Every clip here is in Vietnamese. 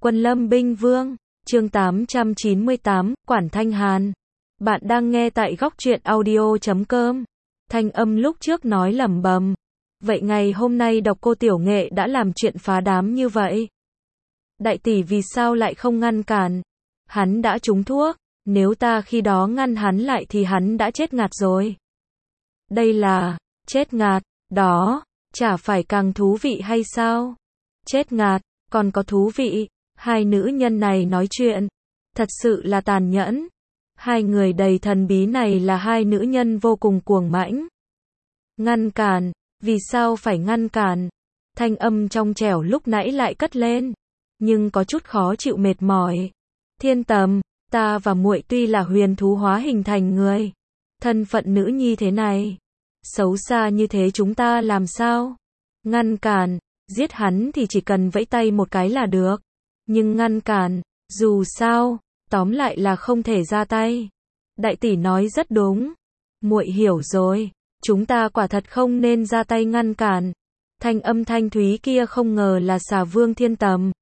Quân Lâm Binh Vương, chương 898, Quản Thanh Hàn. Bạn đang nghe tại góc truyện audio.com. Thanh âm lúc trước nói lẩm bẩm. Vậy ngày hôm nay độc cô tiểu nghệ đã làm chuyện phá đám như vậy? Đại tỷ vì sao lại không ngăn cản? Hắn đã trúng thuốc, nếu ta khi đó ngăn hắn lại thì hắn đã chết ngạt rồi. Đây là, chết ngạt, đó, chả phải càng thú vị hay sao? Chết ngạt, còn có thú vị. Hai nữ nhân này nói chuyện, thật sự là tàn nhẫn. Hai người đầy thần bí này là hai nữ nhân vô cùng cuồng mãnh. Ngăn cản, vì sao phải ngăn cản? Thanh âm trong trẻo lúc nãy lại cất lên, nhưng có chút khó chịu mệt mỏi. Thiên Tầm, ta và muội tuy là huyền thú hóa hình thành người, thân phận nữ nhi thế này, xấu xa như thế chúng ta làm sao? Ngăn cản, giết hắn thì chỉ cần vẫy tay một cái là được. Nhưng ngăn cản, dù sao, tóm lại là không thể ra tay. Đại tỷ nói rất đúng. Muội hiểu rồi, chúng ta quả thật không nên ra tay ngăn cản. Thanh âm thanh thúy kia không ngờ là Xà Vương Thiên Tầm.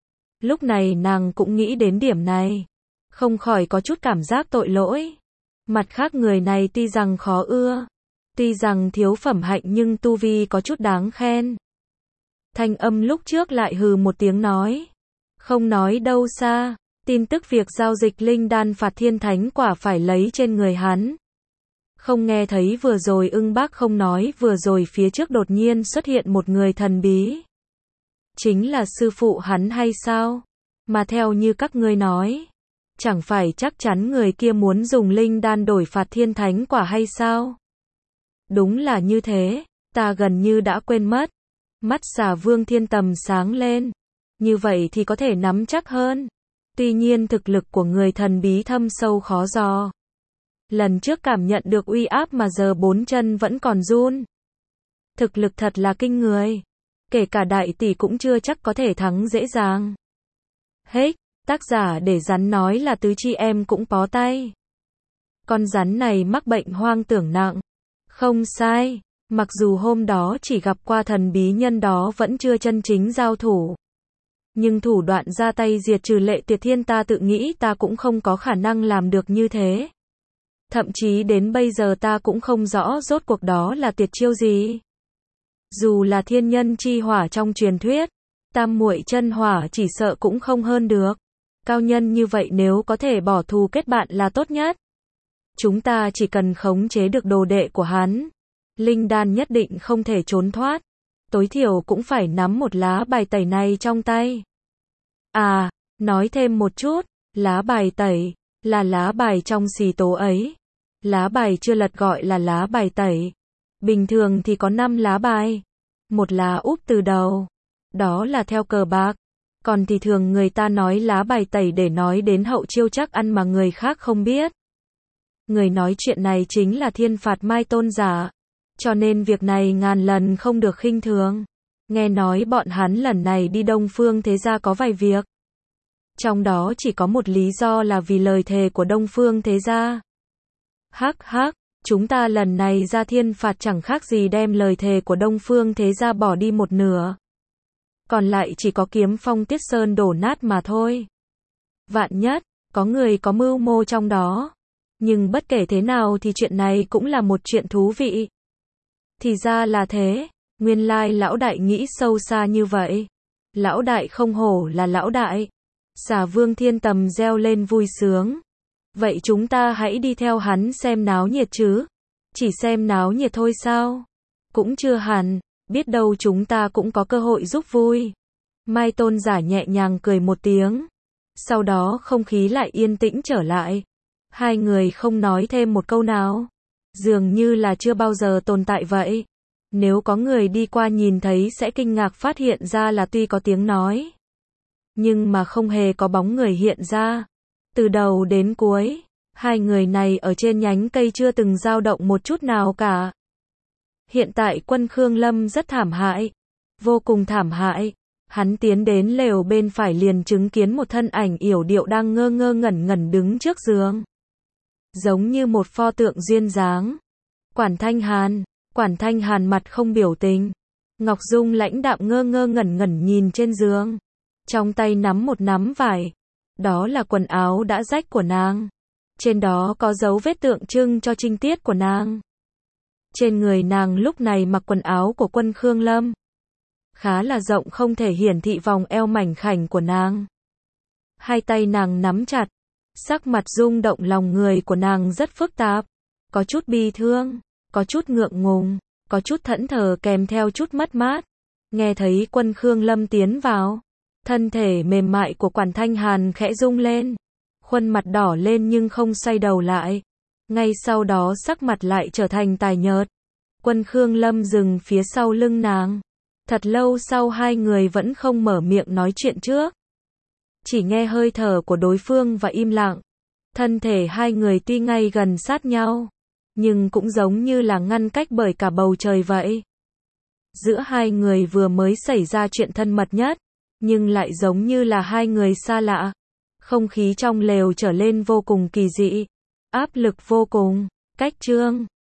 Lúc này nàng cũng nghĩ đến điểm này, không khỏi có chút cảm giác tội lỗi. Mặt khác người này tuy rằng khó ưa, tuy rằng thiếu phẩm hạnh nhưng tu vi có chút đáng khen. Thanh âm lúc trước lại hừ một tiếng nói. Không nói đâu xa, tin tức việc giao dịch linh đan phạt thiên thánh quả phải lấy trên người hắn. Không nghe thấy vừa rồi ưng bác không nói vừa rồi phía trước đột nhiên xuất hiện một người thần bí. Chính là sư phụ hắn hay sao? Mà theo như các ngươi nói, chẳng phải chắc chắn người kia muốn dùng linh đan đổi phạt thiên thánh quả hay sao? Đúng là như thế, ta gần như đã quên mất. Mắt Xà Vương Thiên Tầm sáng lên. Như vậy thì có thể nắm chắc hơn. Tuy nhiên thực lực của người thần bí thâm sâu khó dò. Lần trước cảm nhận được uy áp mà giờ bốn chân vẫn còn run. Thực lực thật là kinh người. Kể cả đại tỷ cũng chưa chắc có thể thắng dễ dàng. Hết, tác giả để rắn nói là tứ chi em cũng bó tay. Con rắn này mắc bệnh hoang tưởng nặng. Không sai, mặc dù hôm đó chỉ gặp qua thần bí nhân đó vẫn chưa chân chính giao thủ. Nhưng thủ đoạn ra tay diệt trừ Lệ Tuyệt Thiên ta tự nghĩ ta cũng không có khả năng làm được như thế. Thậm chí đến bây giờ ta cũng không rõ rốt cuộc đó là tuyệt chiêu gì. Dù là thiên nhân chi hỏa trong truyền thuyết, tam muội chân hỏa chỉ sợ cũng không hơn được. Cao nhân như vậy nếu có thể bỏ thù kết bạn là tốt nhất. Chúng ta chỉ cần khống chế được đồ đệ của hắn. Linh đan nhất định không thể trốn thoát. Tối thiểu cũng phải nắm một lá bài tẩy này trong tay. À, nói thêm một chút, lá bài tẩy, là lá bài trong xì tố ấy. Lá bài chưa lật gọi là lá bài tẩy. Bình thường thì có 5 lá bài. Một lá úp từ đầu. Đó là theo cờ bạc. Còn thì thường người ta nói lá bài tẩy để nói đến hậu chiêu chắc ăn mà người khác không biết. Người nói chuyện này chính là Thiên Phạt Mai Tôn giả. Cho nên việc này ngàn lần không được khinh thường. Nghe nói bọn hắn lần này đi Đông Phương Thế Gia có vài việc. Trong đó chỉ có một lý do là vì lời thề của Đông Phương Thế Gia. Hắc hắc, chúng ta lần này ra thiên phạt chẳng khác gì đem lời thề của Đông Phương Thế Gia bỏ đi một nửa. Còn lại chỉ có Kiếm Phong Tiết Sơn đổ nát mà thôi. Vạn nhất, có người có mưu mô trong đó. Nhưng bất kể thế nào thì chuyện này cũng là một chuyện thú vị. Thì ra là thế, nguyên lai lão đại nghĩ sâu xa như vậy. Lão đại không hổ là lão đại. Xà Vương Thiên Tầm reo lên vui sướng. Vậy chúng ta hãy đi theo hắn xem náo nhiệt chứ. Chỉ xem náo nhiệt thôi sao? Cũng chưa hẳn, biết đâu chúng ta cũng có cơ hội giúp vui. Mai Tôn giả nhẹ nhàng cười một tiếng. Sau đó không khí lại yên tĩnh trở lại. Hai người không nói thêm một câu nào. Dường như là chưa bao giờ tồn tại vậy. Nếu có người đi qua nhìn thấy sẽ kinh ngạc phát hiện ra là tuy có tiếng nói, nhưng mà không hề có bóng người hiện ra. Từ đầu đến cuối, hai người này ở trên nhánh cây chưa từng dao động một chút nào cả. Hiện tại Quân Khương Lâm rất thảm hại, vô cùng thảm hại. Hắn tiến đến lều bên phải liền chứng kiến một thân ảnh yểu điệu đang ngơ ngơ ngẩn ngẩn đứng trước giường. Giống như một pho tượng duyên dáng. Quản Thanh Hàn mặt không biểu tình. Ngọc Dung lãnh đạm ngơ ngơ ngẩn ngẩn nhìn trên giường. trong tay nắm một nắm vải. Đó là quần áo đã rách của nàng. Trên đó có dấu vết tượng trưng cho trinh tiết của nàng. Trên người nàng lúc này mặc quần áo của quân Khương Lâm. Khá là rộng, không thể hiển thị vòng eo mảnh khảnh của nàng. Hai tay nàng nắm chặt. Sắc mặt rung động, lòng người của nàng rất phức tạp. Có chút bi thương, có chút ngượng ngùng, có chút thẫn thờ kèm theo chút mất mát. Nghe thấy quân Khương Lâm tiến vào, thân thể mềm mại của Quản Thanh Hàn khẽ rung lên. Khuôn mặt đỏ lên nhưng không xoay đầu lại. Ngay sau đó sắc mặt lại trở thành tái nhợt. Quân Khương Lâm dừng phía sau lưng nàng. Thật lâu sau hai người vẫn không mở miệng nói chuyện trước. Chỉ nghe hơi thở của đối phương và im lặng. Thân thể hai người tuy ngay gần sát nhau, nhưng cũng giống như là ngăn cách bởi cả bầu trời vậy. Giữa hai người vừa mới xảy ra chuyện thân mật nhất, nhưng lại giống như là hai người xa lạ. Không khí trong lều trở lên vô cùng kỳ dị, áp lực vô cùng. Cách chương